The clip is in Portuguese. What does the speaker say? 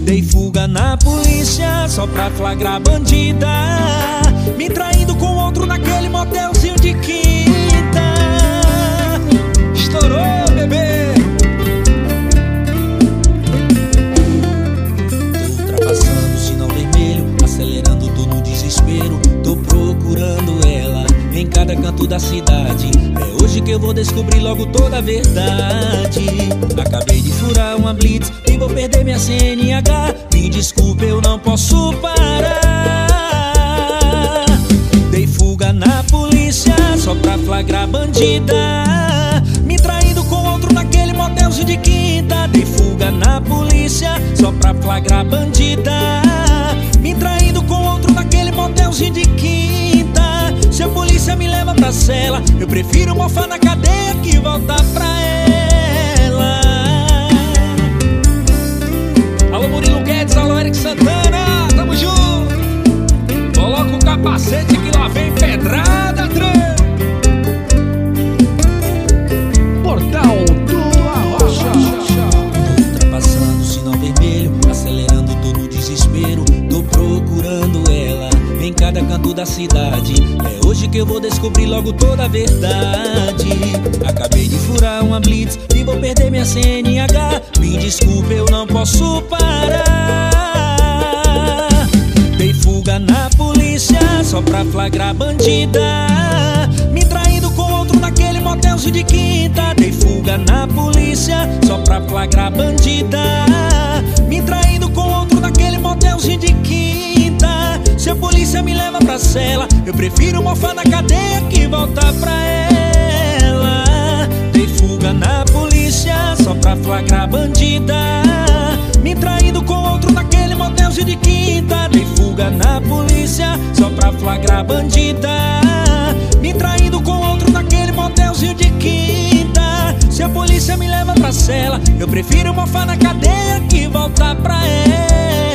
Dei fuga na polícia só pra flagrar bandida, me traindo com outro naquele motelzinho de quinta. Estourou, bebê. Tô ultrapassando o sinal vermelho, acelerando, tô no desespero. Tô procurando ela em cada canto da cidade. É hoje que eu vou descobrir logo toda a verdade. Acabei de furar uma blitz e vou perder minha CNH. Me desculpe, eu não posso parar. Dei fuga na polícia só pra flagrar bandida, me traindo com outro naquele motelzinho de quinta. Dei fuga na polícia só pra flagrar bandida, me traindo com outro naquele motelzinho de quinta. Se a polícia me leva pra cela, eu prefiro mofar na cadeia que voltar pra ela. Alô Murilo Guedes, alô Eric Santana, tamo junto. Coloca o capacete que lá vem pedrada, trem. Portal do Arrocha. Tô ultrapassando o sinal vermelho, acelerando, tô no desespero. Tô procurando ela em cada canto da cidade. É hoje que eu vou descobrir logo toda a verdade. Acabei de furar uma blitz e vou perder minha CNH. Me desculpe, eu não posso parar. Dei fuga na polícia só pra flagrar bandida, me traindo com outro naquele motelzinho de quinta. Dei fuga na polícia só pra flagrar bandida, me traindo com outro naquele motelzinho de quinta. Se a polícia me leva pra cela, eu prefiro mofar na cadeia que voltar pra ela. Dei fuga na polícia só pra flagrar bandida, me traindo com outro naquele motelzinho de quinta. Dei fuga na polícia só pra flagrar bandida, me traindo com outro naquele motelzinho de quinta. Se a polícia me leva pra cela, eu prefiro mofar na cadeia que voltar pra ela.